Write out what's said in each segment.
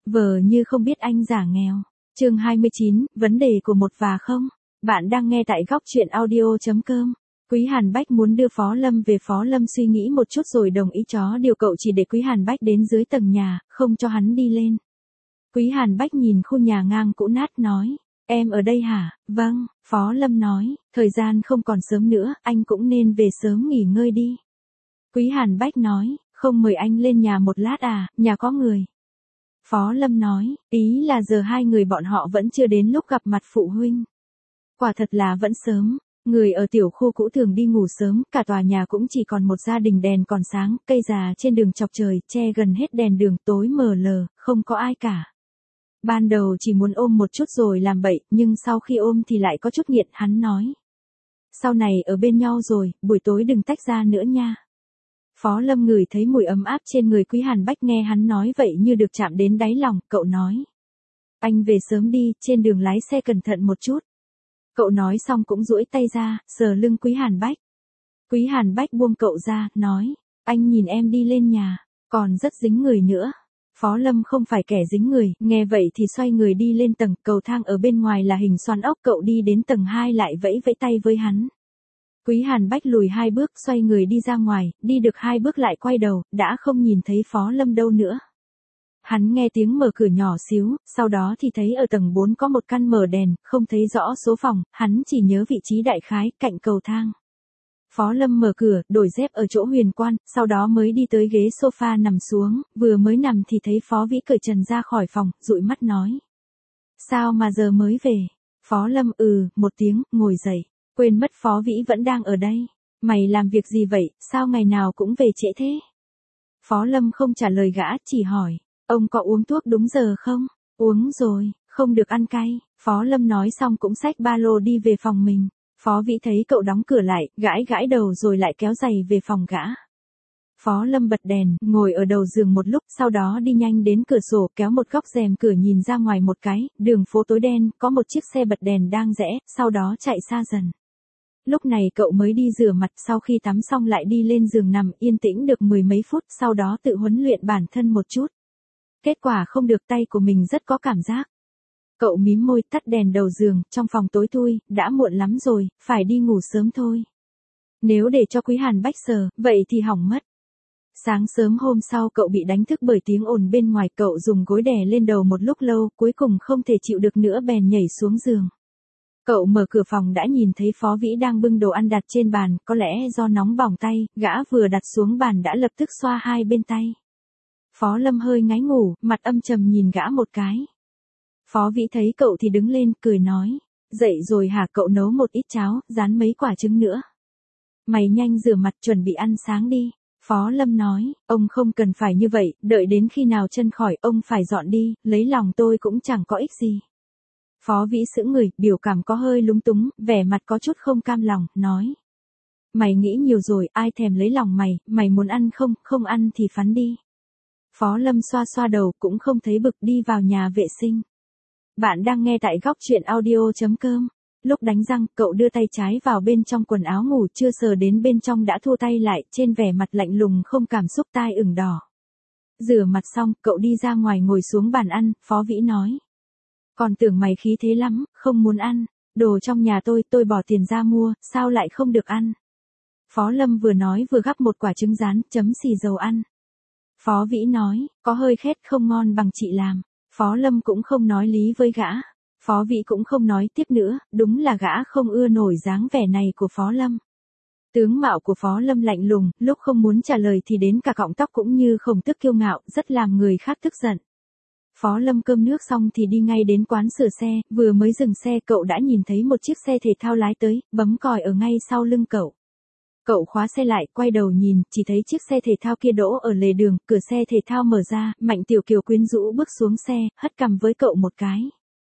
Vờ như không biết anh giả nghèo. Chương 29, vấn đề của một và không. Bạn đang nghe tại góc truyện audio.com. Quý Hàn Bách muốn đưa Phó Lâm về. Phó Lâm suy nghĩ một chút rồi đồng ý chó điều cậu chỉ để Quý Hàn Bách đến dưới tầng nhà, không cho hắn đi lên. Quý Hàn Bách nhìn khu nhà ngang cũ nát nói, em ở đây hả? Vâng, Phó Lâm nói, thời gian không còn sớm nữa, anh cũng nên về sớm nghỉ ngơi đi. Quý Hàn Bách nói, không mời anh lên nhà một lát à, nhà có người. Phó Lâm nói, ý là giờ hai người bọn họ vẫn chưa đến lúc gặp mặt phụ huynh. Quả thật là vẫn sớm, người ở tiểu khu cũ thường đi ngủ sớm, cả tòa nhà cũng chỉ còn một gia đình đèn còn sáng, cây già trên đường chọc trời, che gần hết đèn đường tối mờ lờ, không có ai cả. Ban đầu chỉ muốn ôm một chút rồi làm bậy, nhưng sau khi ôm thì lại có chút nghiện, hắn nói. Sau này ở bên nhau rồi, buổi tối đừng tách ra nữa nha. Phó Lâm ngửi thấy mùi ấm áp trên người Quý Hàn Bách, nghe hắn nói vậy như được chạm đến đáy lòng, cậu nói. Anh về sớm đi, trên đường lái xe cẩn thận một chút. Cậu nói xong cũng duỗi tay ra, sờ lưng Quý Hàn Bách. Quý Hàn Bách buông cậu ra, nói, anh nhìn em đi lên nhà, còn rất dính người nữa. Phó Lâm không phải kẻ dính người, nghe vậy thì xoay người đi lên tầng, cầu thang ở bên ngoài là hình xoắn ốc, cậu đi đến tầng 2 lại vẫy vẫy tay với hắn. Quý Hàn Bách lùi 2 bước, xoay người đi ra ngoài, đi được 2 bước lại quay đầu, đã không nhìn thấy Phó Lâm đâu nữa. Hắn nghe tiếng mở cửa nhỏ xíu, sau đó thì thấy ở tầng 4 có một căn mở đèn, không thấy rõ số phòng, hắn chỉ nhớ vị trí đại khái, cạnh cầu thang. Phó Lâm mở cửa, đổi dép ở chỗ huyền quan, sau đó mới đi tới ghế sofa nằm xuống, vừa mới nằm thì thấy Phó Vĩ cởi trần ra khỏi phòng, dụi mắt nói. Sao mà giờ mới về? Phó Lâm một tiếng, ngồi dậy, quên mất Phó Vĩ vẫn đang ở đây. Mày làm việc gì vậy, sao ngày nào cũng về trễ thế? Phó Lâm không trả lời gã, chỉ hỏi, ông có uống thuốc đúng giờ không? Uống rồi, không được ăn cay. Phó Lâm nói xong cũng xách ba lô đi về phòng mình. Phó Vĩ thấy cậu đóng cửa lại, gãi gãi đầu rồi lại kéo giày về phòng gã. Phó Lâm bật đèn, ngồi ở đầu giường một lúc, sau đó đi nhanh đến cửa sổ, kéo một góc rèm cửa nhìn ra ngoài một cái, đường phố tối đen, có một chiếc xe bật đèn đang rẽ, sau đó chạy xa dần. Lúc này cậu mới đi rửa mặt, sau khi tắm xong lại đi lên giường nằm yên tĩnh được 10 mấy phút, sau đó tự huấn luyện bản thân một chút. Kết quả không được, tay của mình rất có cảm giác. Cậu mím môi, tắt đèn đầu giường, trong phòng tối thui, đã muộn lắm rồi, phải đi ngủ sớm thôi. Nếu để cho Quý Hàn Bách sờ, vậy thì hỏng mất. Sáng sớm hôm sau cậu bị đánh thức bởi tiếng ồn bên ngoài, cậu dùng gối đè lên đầu một lúc lâu, cuối cùng không thể chịu được nữa bèn nhảy xuống giường. Cậu mở cửa phòng đã nhìn thấy Phó Vĩ đang bưng đồ ăn đặt trên bàn, có lẽ do nóng bỏng tay, gã vừa đặt xuống bàn đã lập tức xoa hai bên tay. Phó Lâm hơi ngáy ngủ, mặt âm trầm nhìn gã một cái. Phó Vĩ thấy cậu thì đứng lên, cười nói, dậy rồi hả? Cậu nấu một ít cháo, rán mấy quả trứng nữa. Mày nhanh rửa mặt chuẩn bị ăn sáng đi. Phó Lâm nói, ông không cần phải như vậy, đợi đến khi nào chân khỏi, ông phải dọn đi, lấy lòng tôi cũng chẳng có ích gì. Phó Vĩ sững người, biểu cảm có hơi lúng túng, vẻ mặt có chút không cam lòng, nói. Mày nghĩ nhiều rồi, ai thèm lấy lòng mày, mày muốn ăn không, không ăn thì phắn đi. Phó Lâm xoa xoa đầu, cũng không thấy bực, đi vào nhà vệ sinh. Bạn đang nghe tại góc truyện audio.com. Lúc đánh răng, cậu đưa tay trái vào bên trong quần áo ngủ, chưa sờ đến bên trong đã thu tay lại, trên vẻ mặt lạnh lùng không cảm xúc, tai ửng đỏ. Rửa mặt xong, cậu đi ra ngoài ngồi xuống bàn ăn, Phó Vĩ nói. Còn tưởng mày khí thế lắm, không muốn ăn, đồ trong nhà tôi bỏ tiền ra mua, sao lại không được ăn? Phó Lâm vừa nói vừa gắp một quả trứng rán, chấm xì dầu ăn. Phó Vĩ nói, có hơi khét, không ngon bằng chị làm. Phó Lâm cũng không nói lý với gã. Phó Vĩ cũng không nói tiếp nữa, đúng là gã không ưa nổi dáng vẻ này của Phó Lâm. Tướng mạo của Phó Lâm lạnh lùng, lúc không muốn trả lời thì đến cả cọng tóc cũng như khổng tức kiêu ngạo, rất làm người khác tức giận. Phó Lâm cơm nước xong thì đi ngay đến quán sửa xe, vừa mới dừng xe cậu đã nhìn thấy một chiếc xe thể thao lái tới, bấm còi ở ngay sau lưng cậu. Cậu khóa xe lại, quay đầu nhìn, chỉ thấy chiếc xe thể thao kia đỗ ở lề đường, cửa xe thể thao mở ra, Mạnh Tiểu Kiều quyến rũ bước xuống xe, hất cằm với cậu một cái.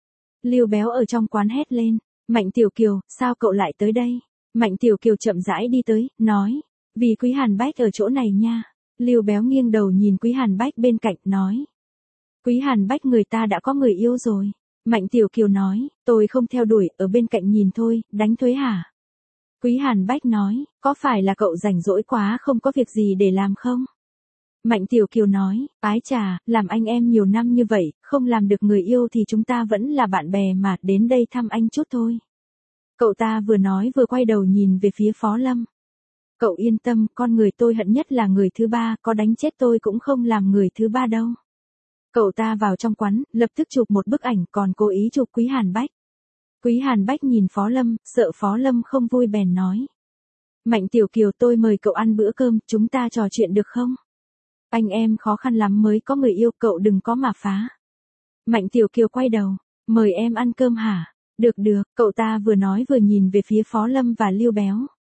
Lưu Béo ở trong quán hét lên, Mạnh Tiểu Kiều, sao cậu lại tới đây? Mạnh Tiểu Kiều chậm rãi đi tới, nói, vì Quý Hàn Bách ở chỗ này nha. Lưu Béo nghiêng đầu nhìn Quý Hàn Bách bên cạnh, nói. Quý Hàn Bách người ta đã có người yêu rồi. Mạnh Tiểu Kiều nói, tôi không theo đuổi, ở bên cạnh nhìn thôi, đánh thuế hả? Quý Hàn Bách nói, có phải là cậu rảnh rỗi quá không có việc gì để làm không? Mạnh Tiểu Kiều nói, ái chà, làm anh em nhiều năm như vậy, không làm được người yêu thì chúng ta vẫn là bạn bè mà, đến đây thăm anh chút thôi. Cậu ta vừa nói vừa quay đầu nhìn về phía Phó Lâm. Cậu yên tâm, con người tôi hận nhất là người thứ ba, có đánh chết tôi cũng không làm người thứ ba đâu. Cậu ta vào trong quán, lập tức chụp một bức ảnh, còn cố ý chụp Quý Hàn Bách. Quý Hàn Bách nhìn Phó Lâm, sợ Phó Lâm không vui bèn nói. Mạnh Tiểu Kiều, tôi mời cậu ăn bữa cơm, chúng ta trò chuyện được không? Anh em khó khăn lắm mới có người yêu, cậu đừng có mà phá. Mạnh Tiểu Kiều quay đầu, mời em ăn cơm hả? Được được, cậu ta vừa nói vừa nhìn về phía Phó Lâm và Lưu Béo.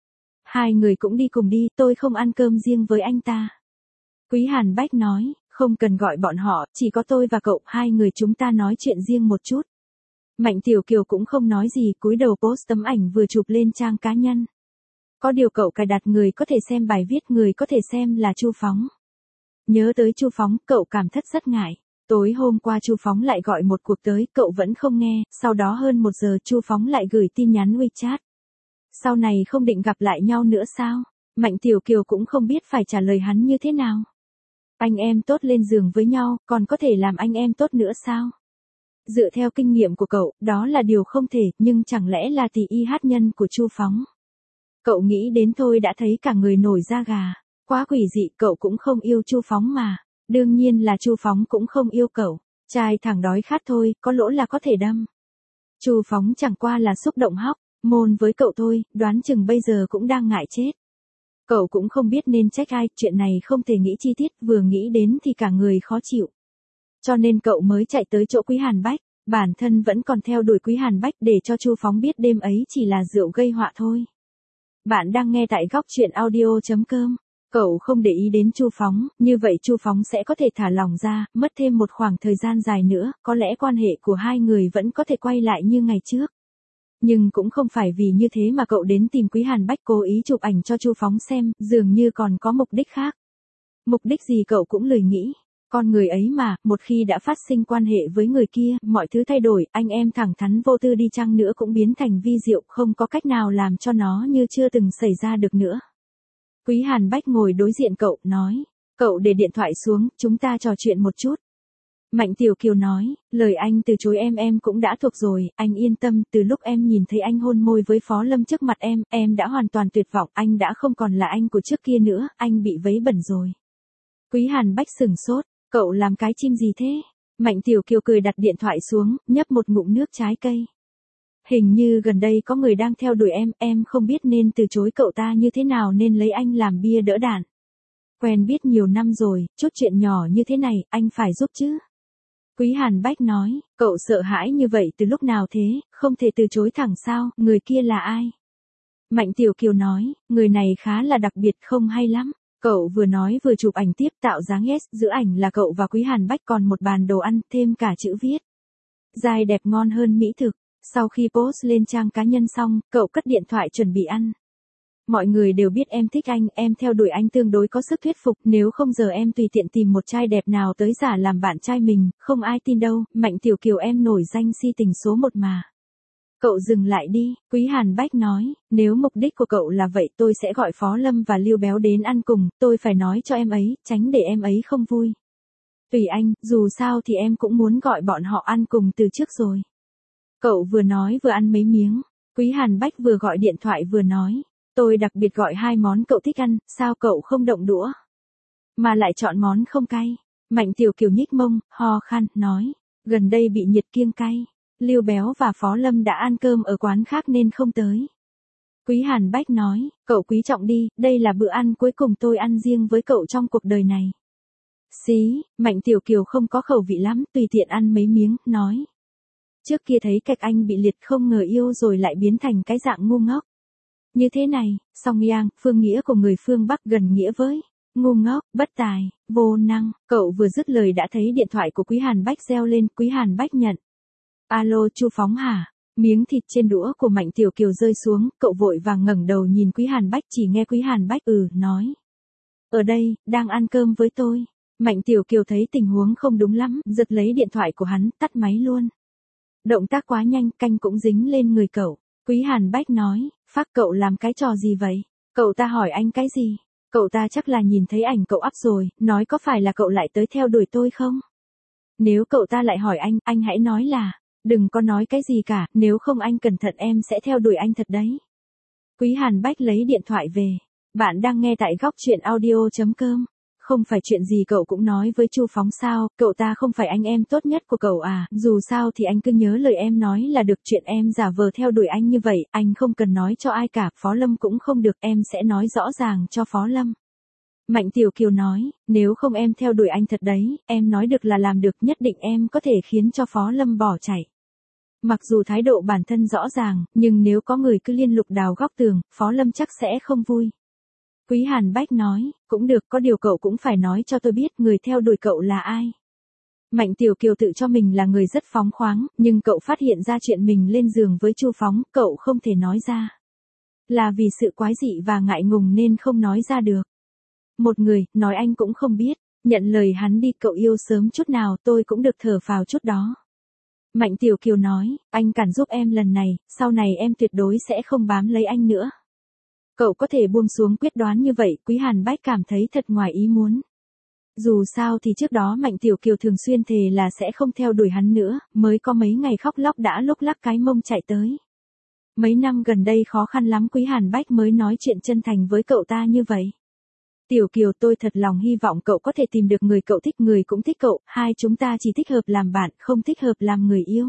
Hai người cũng đi cùng đi, tôi không ăn cơm riêng với anh ta. Quý Hàn Bách nói, không cần gọi bọn họ, chỉ có tôi và cậu, hai người chúng ta nói chuyện riêng một chút. Mạnh Tiểu Kiều cũng không nói gì, cúi đầu post tấm ảnh vừa chụp lên trang cá nhân. Có điều cậu cài đặt người có thể xem bài viết, người có thể xem là Chu Phóng. Nhớ tới Chu Phóng, cậu cảm thất rất ngại. Tối hôm qua Chu Phóng lại gọi một cuộc tới, cậu vẫn không nghe, sau đó hơn 1 giờ Chu Phóng lại gửi tin nhắn WeChat. Sau này không định gặp lại nhau nữa sao? Mạnh Tiểu Kiều cũng không biết phải trả lời hắn như thế nào. Anh em tốt lên giường với nhau, còn có thể làm anh em tốt nữa sao? Dựa theo kinh nghiệm của cậu, đó là điều không thể, nhưng chẳng lẽ là tỷ y hát nhân của Chu Phóng? Cậu nghĩ đến thôi đã thấy cả người nổi da gà. Quá quỷ dị, cậu cũng không yêu Chu Phóng mà. Đương nhiên là Chu Phóng cũng không yêu cậu. Trai thẳng đói khát thôi, có lỗ là có thể đâm. Chu Phóng chẳng qua là xúc động hóc môn với cậu thôi, đoán chừng bây giờ cũng đang ngại chết. Cậu cũng không biết nên trách ai, chuyện này không thể nghĩ chi tiết, vừa nghĩ đến thì cả người khó chịu. Cho nên cậu mới chạy tới chỗ Quý Hàn Bách, bản thân vẫn còn theo đuổi Quý Hàn Bách để cho Chu Phóng biết đêm ấy chỉ là rượu gây họa thôi. Bạn đang nghe tại góc truyện audio.com. Cậu không để ý đến Chu Phóng, như vậy Chu Phóng sẽ có thể thả lỏng ra, mất thêm một khoảng thời gian dài nữa, có lẽ quan hệ của hai người vẫn có thể quay lại như ngày trước. Nhưng cũng không phải vì như thế mà cậu đến tìm Quý Hàn Bách cố ý chụp ảnh cho Chu Phóng xem, dường như còn có mục đích khác. Mục đích gì cậu cũng lười nghĩ. Con người ấy mà, một khi đã phát sinh quan hệ với người kia, mọi thứ thay đổi, anh em thẳng thắn vô tư đi chăng nữa cũng biến thành vi diệu, không có cách nào làm cho nó như chưa từng xảy ra được nữa. Quý Hàn Bách ngồi đối diện cậu, nói, cậu để điện thoại xuống, chúng ta trò chuyện một chút. Mạnh Tiểu Kiều nói, lời anh từ chối em cũng đã thuộc rồi, anh yên tâm, từ lúc em nhìn thấy anh hôn môi với Phó Lâm trước mặt em đã hoàn toàn tuyệt vọng, anh đã không còn là anh của trước kia nữa, anh bị vấy bẩn rồi. Quý Hàn Bách sừng sốt, cậu làm cái chim gì thế? Mạnh Tiểu Kiều cười đặt điện thoại xuống, nhấp một ngụm nước trái cây. Hình như gần đây có người đang theo đuổi em không biết nên từ chối cậu ta như thế nào nên lấy anh làm bia đỡ đạn. Quen biết nhiều năm rồi, chút chuyện nhỏ như thế này, anh phải giúp chứ. Quý Hàn Bách nói, cậu sợ hãi như vậy từ lúc nào thế, không thể từ chối thẳng sao, người kia là ai? Mạnh Tiểu Kiều nói, người này khá là đặc biệt không hay lắm. Cậu vừa nói vừa chụp ảnh tiếp tạo dáng yes, giữa ảnh là cậu và Quý Hàn Bách còn một bàn đồ ăn, thêm cả chữ viết. Dai đẹp ngon hơn mỹ thực. Sau khi post lên trang cá nhân xong, cậu cất điện thoại chuẩn bị ăn. Mọi người đều biết em thích anh, em theo đuổi anh tương đối có sức thuyết phục, nếu không giờ em tùy tiện tìm một trai đẹp nào tới giả làm bạn trai mình, không ai tin đâu, Mạnh Tiểu Kiều em nổi danh si tình số 1 mà. Cậu dừng lại đi, Quý Hàn Bách nói, nếu mục đích của cậu là vậy tôi sẽ gọi Phó Lâm và Lưu Béo đến ăn cùng, tôi phải nói cho em ấy, tránh để em ấy không vui. Tùy anh, dù sao thì em cũng muốn gọi bọn họ ăn cùng từ trước rồi. Cậu vừa nói vừa ăn mấy miếng, Quý Hàn Bách vừa gọi điện thoại vừa nói, tôi đặc biệt gọi 2 món cậu thích ăn, sao cậu không động đũa? Mà lại chọn món không cay. Mạnh Tiểu Kiều nhích mông, ho khan, nói, gần đây bị nhiệt kiêng cay. Lưu Béo và Phó Lâm đã ăn cơm ở quán khác nên không tới. Quý Hàn Bách nói, cậu quý trọng đi, đây là bữa ăn cuối cùng tôi ăn riêng với cậu trong cuộc đời này. Xí, Mạnh Tiểu Kiều không có khẩu vị lắm, tùy tiện ăn mấy miếng, nói. Trước kia thấy cách anh bị liệt không ngờ yêu rồi lại biến thành cái dạng ngu ngốc. Như thế này, song yang, phương nghĩa của người phương Bắc gần nghĩa với ngu ngốc, bất tài, vô năng. Cậu vừa dứt lời đã thấy điện thoại của Quý Hàn Bách reo lên, Quý Hàn Bách nhận. Alo, Chu Phóng hả? Miếng thịt trên đũa của Mạnh Tiểu Kiều rơi xuống, cậu vội vàng ngẩng đầu nhìn Quý Hàn Bách, chỉ nghe Quý Hàn Bách nói. Ở đây, đang ăn cơm với tôi. Mạnh Tiểu Kiều thấy tình huống không đúng lắm, giật lấy điện thoại của hắn, tắt máy luôn. Động tác quá nhanh, canh cũng dính lên người cậu. Quý Hàn Bách nói, phác cậu làm cái trò gì vậy? Cậu ta hỏi anh cái gì? Cậu ta chắc là nhìn thấy ảnh cậu up rồi, nói có phải là cậu lại tới theo đuổi tôi không? Nếu cậu ta lại hỏi anh hãy nói là, đừng có nói cái gì cả, nếu không anh cẩn thận em sẽ theo đuổi anh thật đấy. Quý Hàn Bách lấy điện thoại về. Bạn đang nghe tại góc truyện audio.com. Không phải chuyện gì cậu cũng nói với Chu Phóng sao, cậu ta không phải anh em tốt nhất của cậu à, dù sao thì anh cứ nhớ lời em nói là được, chuyện em giả vờ theo đuổi anh như vậy, anh không cần nói cho ai cả, Phó Lâm cũng không được, em sẽ nói rõ ràng cho Phó Lâm. Mạnh Tiểu Kiều nói, nếu không em theo đuổi anh thật đấy, em nói được là làm được, nhất định em có thể khiến cho Phó Lâm bỏ chạy. Mặc dù thái độ bản thân rõ ràng, nhưng nếu có người cứ liên lục đào góc tường, Phó Lâm chắc sẽ không vui. Quý Hàn Bách nói, cũng được, có điều cậu cũng phải nói cho tôi biết người theo đuổi cậu là ai. Mạnh Tiểu Kiều tự cho mình là người rất phóng khoáng, nhưng cậu phát hiện ra chuyện mình lên giường với Chu Phóng, cậu không thể nói ra. Là vì sự quái dị và ngại ngùng nên không nói ra được. Một người, nói anh cũng không biết, nhận lời hắn đi, cậu yêu sớm chút nào tôi cũng được thở phào chút đó. Mạnh Tiểu Kiều nói, anh cản giúp em lần này, sau này em tuyệt đối sẽ không bám lấy anh nữa. Cậu có thể buông xuống quyết đoán như vậy, Quý Hàn Bách cảm thấy thật ngoài ý muốn. Dù sao thì trước đó Mạnh Tiểu Kiều thường xuyên thề là sẽ không theo đuổi hắn nữa, mới có mấy ngày khóc lóc đã lúc lắc cái mông chạy tới. Mấy năm gần đây khó khăn lắm Quý Hàn Bách mới nói chuyện chân thành với cậu ta như vậy. Tiểu Kiều, tôi thật lòng hy vọng cậu có thể tìm được người cậu thích, người cũng thích cậu, hai chúng ta chỉ thích hợp làm bạn, không thích hợp làm người yêu.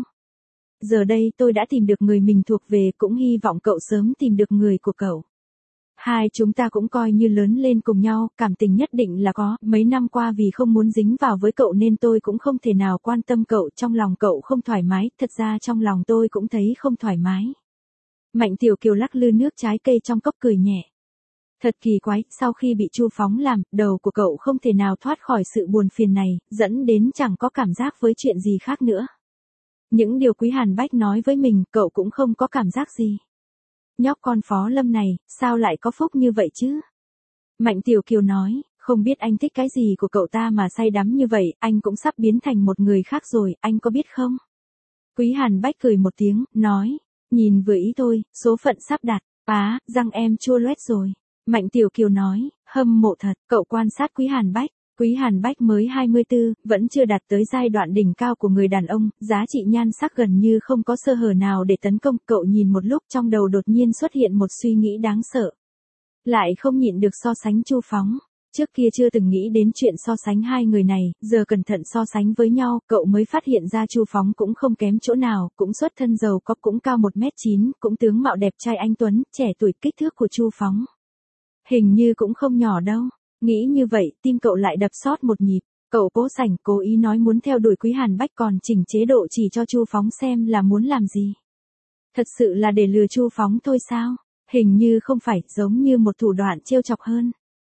Giờ đây tôi đã tìm được người mình thuộc về, cũng hy vọng cậu sớm tìm được người của cậu. Hai chúng ta cũng coi như lớn lên cùng nhau, cảm tình nhất định là có, mấy năm qua vì không muốn dính vào với cậu nên tôi cũng không thể nào quan tâm cậu, trong lòng cậu không thoải mái, thật ra trong lòng tôi cũng thấy không thoải mái. Mạnh Tiểu Kiều lắc lư nước trái cây trong cốc cười nhẹ. Thật kỳ quái, sau khi bị Chu Phóng làm, đầu của cậu không thể nào thoát khỏi sự buồn phiền này, dẫn đến chẳng có cảm giác với chuyện gì khác nữa. Những điều Quý Hàn Bách nói với mình, cậu cũng không có cảm giác gì. Nhóc con Phó Lâm này, sao lại có phúc như vậy chứ? Mạnh Tiểu Kiều nói, không biết anh thích cái gì của cậu ta mà say đắm như vậy, anh cũng sắp biến thành một người khác rồi, anh có biết không? Quý Hàn Bách cười một tiếng, nói, nhìn vừa ý thôi, số phận sắp đặt, răng em chua loét rồi. Mạnh Tiểu Kiều nói, hâm mộ thật, cậu quan sát Quý Hàn Bách. Quý Hàn Bách mới 24, vẫn chưa đạt tới giai đoạn đỉnh cao của người đàn ông, giá trị nhan sắc gần như không có sơ hở nào để tấn công, cậu nhìn một lúc trong đầu đột nhiên xuất hiện một suy nghĩ đáng sợ. Lại không nhịn được so sánh Chu Phóng. Trước kia chưa từng nghĩ đến chuyện so sánh hai người này, giờ cẩn thận so sánh với nhau, cậu mới phát hiện ra Chu Phóng cũng không kém chỗ nào, cũng xuất thân giàu có, cũng cao 1m9, cũng tướng mạo đẹp trai anh tuấn, trẻ tuổi, kích thước của Chu Phóng hình như cũng không nhỏ đâu. Nghĩ như vậy, tim cậu lại đập sót một nhịp. Cậu cố sảnh, cố ý nói muốn theo đuổi Quý Hàn Bách, còn chỉnh chế độ chỉ cho Chu Phóng xem là muốn làm gì. Thật sự là để lừa Chu Phóng thôi sao? Hình như không phải, giống như một thủ đoạn trêu chọc hơn.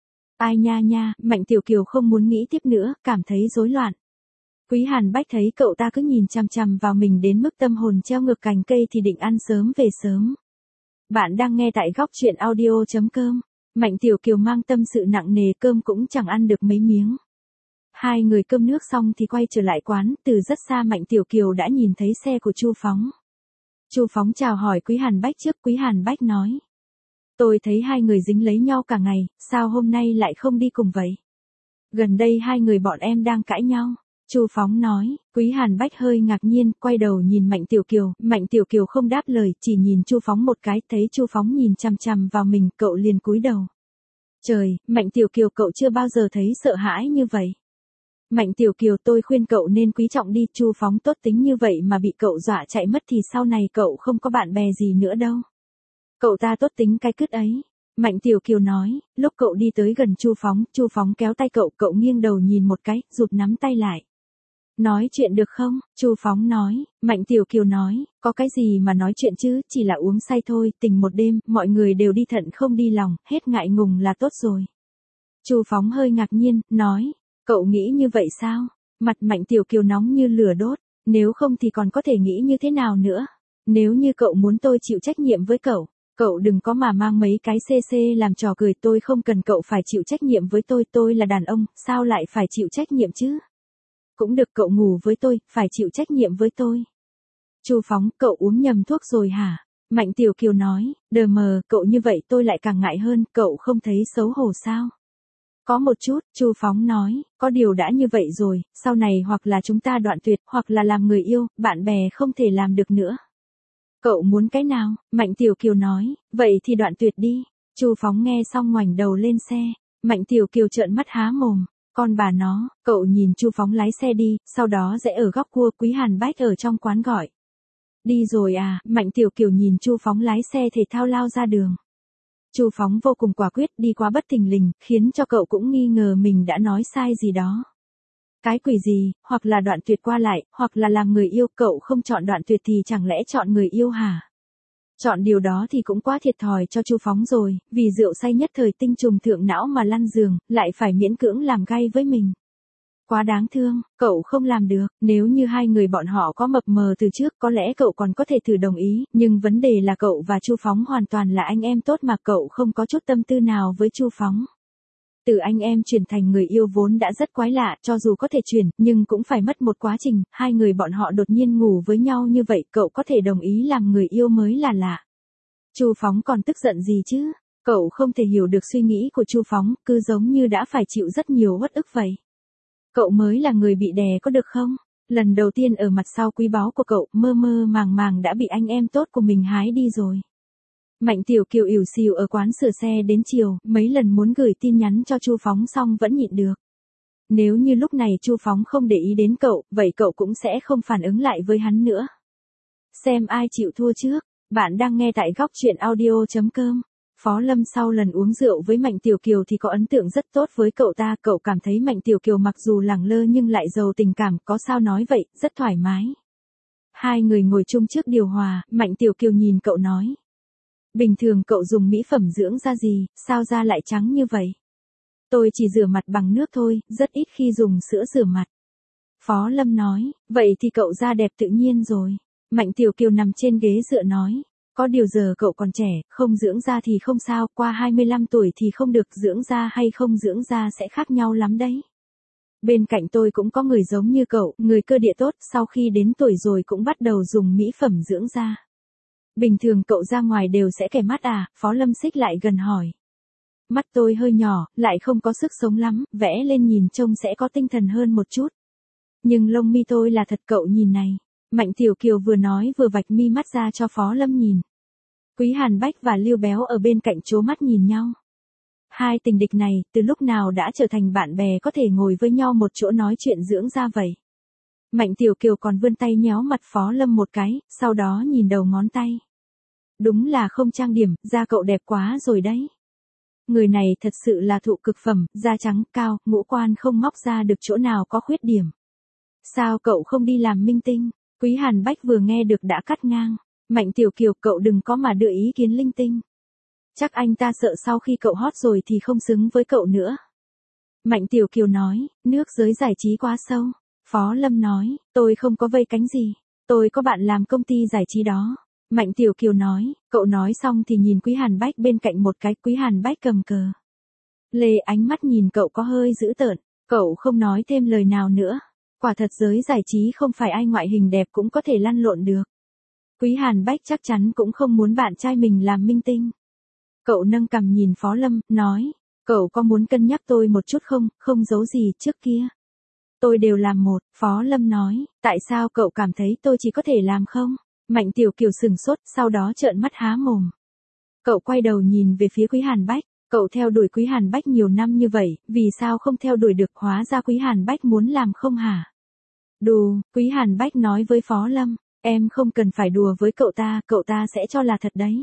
Ai nha, Mạnh Tiểu Kiều không muốn nghĩ tiếp nữa, cảm thấy rối loạn. Quý Hàn Bách thấy cậu ta cứ nhìn chằm chằm vào mình đến mức tâm hồn treo ngược cành cây thì định ăn sớm về sớm. Bạn đang nghe tại góc truyện audio.com. Mạnh Tiểu Kiều mang tâm sự nặng nề, cơm cũng chẳng ăn được mấy miếng. Hai người cơm nước xong thì quay trở lại quán, từ rất xa Mạnh Tiểu Kiều đã nhìn thấy xe của Chu Phóng. Chu Phóng chào hỏi Quý Hàn Bách trước, Quý Hàn Bách nói. Tôi thấy hai người dính lấy nhau cả ngày, sao hôm nay lại không đi cùng vậy? Gần đây hai người bọn em đang cãi nhau. Chu Phóng nói, Quý Hàn Bách hơi ngạc nhiên, quay đầu nhìn Mạnh Tiểu Kiều không đáp lời, chỉ nhìn Chu Phóng một cái, thấy Chu Phóng nhìn chằm chằm vào mình, cậu liền cúi đầu. Trời, Mạnh Tiểu Kiều, cậu chưa bao giờ thấy sợ hãi như vậy. Mạnh Tiểu Kiều, tôi khuyên cậu nên quý trọng đi, Chu Phóng tốt tính như vậy mà bị cậu dọa chạy mất thì sau này cậu không có bạn bè gì nữa đâu. Cậu ta tốt tính cái cứt ấy. Mạnh Tiểu Kiều nói, lúc cậu đi tới gần Chu Phóng kéo tay cậu, cậu nghiêng đầu nhìn một cái, rụt nắm tay lại. Nói chuyện được không? Chu Phóng nói. Mạnh Tiểu Kiều nói, có cái gì mà nói chuyện chứ, chỉ là uống say thôi, tình một đêm, mọi người đều đi thận không đi lòng, hết ngại ngùng là tốt rồi. Chu Phóng hơi ngạc nhiên, nói, cậu nghĩ như vậy sao? Mặt Mạnh Tiểu Kiều nóng như lửa đốt, nếu không thì còn có thể nghĩ như thế nào nữa? Nếu như cậu muốn tôi chịu trách nhiệm với cậu đừng có mà mang mấy cái CC làm trò cười, tôi không cần cậu phải chịu trách nhiệm với tôi là đàn ông, sao lại phải chịu trách nhiệm chứ? Cũng được, cậu ngủ với tôi, phải chịu trách nhiệm với tôi. Chu Phóng, cậu uống nhầm thuốc rồi hả? Mạnh Tiểu Kiều nói, đờ mờ, cậu như vậy tôi lại càng ngại hơn, cậu không thấy xấu hổ sao? Có một chút, Chu Phóng nói, có điều đã như vậy rồi, sau này hoặc là chúng ta đoạn tuyệt, hoặc là làm người yêu, bạn bè không thể làm được nữa. Cậu muốn cái nào? Mạnh Tiểu Kiều nói, vậy thì đoạn tuyệt đi. Chu Phóng nghe xong ngoảnh đầu lên xe. Mạnh Tiểu Kiều trợn mắt há mồm. Con bà nó, cậu nhìn Chu Phóng lái xe đi, sau đó rẽ ở góc cua. Quý Hàn Bách ở trong quán gọi. Đi rồi à? Mạnh Tiểu Kiều nhìn Chu Phóng lái xe thể thao lao ra đường. Chu Phóng vô cùng quả quyết, đi quá bất thình lình, khiến cho cậu cũng nghi ngờ mình đã nói sai gì đó. Cái quỷ gì, hoặc là đoạn tuyệt qua lại, hoặc là làm người yêu, cậu không chọn đoạn tuyệt thì chẳng lẽ chọn người yêu hả? Chọn điều đó thì cũng quá thiệt thòi cho Chu Phóng rồi, vì rượu say nhất thời tinh trùng thượng não mà lăn giường, lại phải miễn cưỡng làm gay với mình. Quá đáng thương, cậu không làm được, nếu như hai người bọn họ có mập mờ từ trước có lẽ cậu còn có thể thử đồng ý, nhưng vấn đề là cậu và Chu Phóng hoàn toàn là anh em tốt mà cậu không có chút tâm tư nào với Chu Phóng. Từ anh em chuyển thành người yêu vốn đã rất quái lạ, cho dù có thể chuyển, nhưng cũng phải mất một quá trình, hai người bọn họ đột nhiên ngủ với nhau như vậy, cậu có thể đồng ý làm người yêu mới là lạ. Chu Phóng còn tức giận gì chứ? Cậu không thể hiểu được suy nghĩ của Chu Phóng, cứ giống như đã phải chịu rất nhiều uất ức vậy. Cậu mới là người bị đè có được không? Lần đầu tiên ở mặt sau quý báu của cậu, mơ mơ màng màng đã bị anh em tốt của mình hái đi rồi. Mạnh Tiểu Kiều ỉu xìu ở quán sửa xe đến chiều, mấy lần muốn gửi tin nhắn cho Chu Phóng xong vẫn nhịn được. Nếu như lúc này Chu Phóng không để ý đến cậu, vậy cậu cũng sẽ không phản ứng lại với hắn nữa. Xem ai chịu thua trước. Bạn đang nghe tại góc truyện audio.com. Phó Lâm sau lần uống rượu với Mạnh Tiểu Kiều thì có ấn tượng rất tốt với cậu ta, cậu cảm thấy Mạnh Tiểu Kiều mặc dù lẳng lơ nhưng lại giàu tình cảm, có sao nói vậy, rất thoải mái. Hai người ngồi chung trước điều hòa, Mạnh Tiểu Kiều nhìn cậu nói. Bình thường cậu dùng mỹ phẩm dưỡng da gì, sao da lại trắng như vậy? Tôi chỉ rửa mặt bằng nước thôi, rất ít khi dùng sữa rửa mặt. Phó Lâm nói, vậy thì cậu da đẹp tự nhiên rồi. Mạnh Tiểu Kiều nằm trên ghế dựa nói. Có điều giờ cậu còn trẻ, không dưỡng da thì không sao, qua 25 tuổi thì không được, dưỡng da hay không dưỡng da sẽ khác nhau lắm đấy. Bên cạnh tôi cũng có người giống như cậu, người cơ địa tốt, sau khi đến tuổi rồi cũng bắt đầu dùng mỹ phẩm dưỡng da. Bình thường cậu ra ngoài đều sẽ kẻ mắt à? Phó Lâm xích lại gần hỏi. Mắt tôi hơi nhỏ, lại không có sức sống lắm, vẽ lên nhìn trông sẽ có tinh thần hơn một chút. Nhưng lông mi tôi là thật, cậu nhìn này. Mạnh Tiểu Kiều vừa nói vừa vạch mi mắt ra cho Phó Lâm nhìn. Quý Hàn Bách và Lưu Béo ở bên cạnh trố mắt nhìn nhau. Hai tình địch này, từ lúc nào đã trở thành bạn bè có thể ngồi với nhau một chỗ nói chuyện dưỡng da vậy. Mạnh Tiểu Kiều còn vươn tay nhéo mặt Phó Lâm một cái, sau đó nhìn đầu ngón tay. Đúng là không trang điểm, da cậu đẹp quá rồi đấy. Người này thật sự là thụ cực phẩm, da trắng, cao, ngũ quan không móc ra được chỗ nào có khuyết điểm. Sao cậu không đi làm minh tinh? Quý Hàn Bách vừa nghe được đã cắt ngang. Mạnh Tiểu Kiều, cậu đừng có mà đưa ý kiến linh tinh. Chắc anh ta sợ sau khi cậu hot rồi thì không xứng với cậu nữa. Mạnh Tiểu Kiều nói, nước giới giải trí quá sâu. Phó Lâm nói, tôi không có vây cánh gì. Tôi có bạn làm công ty giải trí đó. Mạnh Tiểu Kiều nói, cậu nói xong thì nhìn Quý Hàn Bách bên cạnh một cái, Quý Hàn Bách cầm cờ. Lê ánh mắt nhìn cậu có hơi dữ tợn, cậu không nói thêm lời nào nữa. Quả thật giới giải trí không phải ai ngoại hình đẹp cũng có thể lăn lộn được. Quý Hàn Bách chắc chắn cũng không muốn bạn trai mình làm minh tinh. Cậu nâng cằm nhìn Phó Lâm, nói, cậu có muốn cân nhắc tôi một chút không, không giấu gì trước kia. Tôi đều làm một, Phó Lâm nói, tại sao cậu cảm thấy tôi chỉ có thể làm không? Mạnh Tiểu Kiều sừng sốt, sau đó trợn mắt há mồm. Cậu quay đầu nhìn về phía Quý Hàn Bách, cậu theo đuổi Quý Hàn Bách nhiều năm như vậy, vì sao không theo đuổi được, hóa ra Quý Hàn Bách muốn làm không hả? Đùa, Quý Hàn Bách nói với Phó Lâm, em không cần phải đùa với cậu ta sẽ cho là thật đấy.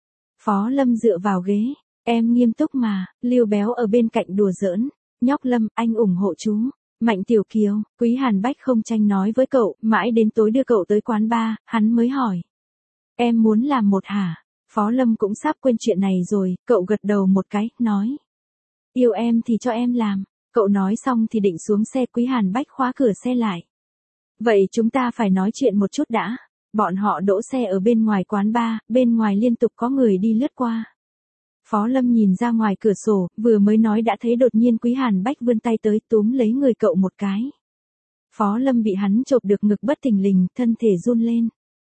Phó Lâm dựa vào ghế, em nghiêm túc mà, Lưu Béo ở bên cạnh đùa giỡn, nhóc Lâm, anh ủng hộ chú. Mạnh Tiểu Kiều, Quý Hàn Bách không tranh nói với cậu, mãi đến tối đưa cậu tới quán bar, hắn mới hỏi. Em muốn làm một hả? Phó Lâm cũng sắp quên chuyện này rồi, cậu gật đầu một cái, nói. Yêu em thì cho em làm. Cậu nói xong thì định xuống xe, Quý Hàn Bách khóa cửa xe lại. Vậy chúng ta phải nói chuyện một chút đã. Bọn họ đỗ xe ở bên ngoài quán bar, bên ngoài liên tục có người đi lướt qua. Phó Lâm nhìn ra ngoài cửa sổ, vừa mới nói đã thấy đột nhiên Quý Hàn Bách vươn tay tới túm lấy người cậu một cái. Phó Lâm bị hắn chộp được ngực bất thình lình, thân thể run lên.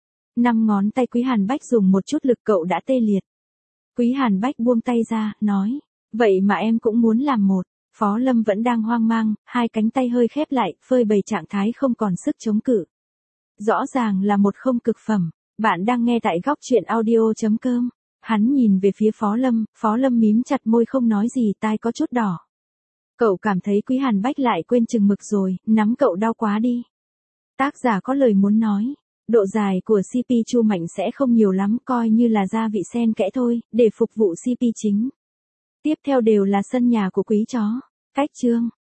5 ngón tay Quý Hàn Bách dùng một chút lực cậu đã tê liệt. Quý Hàn Bách buông tay ra, nói, vậy mà em cũng muốn làm một. Phó Lâm vẫn đang hoang mang, hai cánh tay hơi khép lại, phơi bày trạng thái không còn sức chống cự. Rõ ràng là một không cực phẩm. Bạn đang nghe tại góc chuyện audio.com. Hắn nhìn về phía Phó Lâm mím chặt môi không nói gì, tai có chút đỏ. Cậu cảm thấy Quý Hàn Bách lại quên chừng mực rồi, nắm cậu đau quá đi. Tác giả có lời muốn nói. Độ dài của CP Chu Mạnh sẽ không nhiều lắm, coi như là gia vị xen kẽ thôi, để phục vụ CP chính. Tiếp theo đều là sân nhà của Quý chó. Cách chương.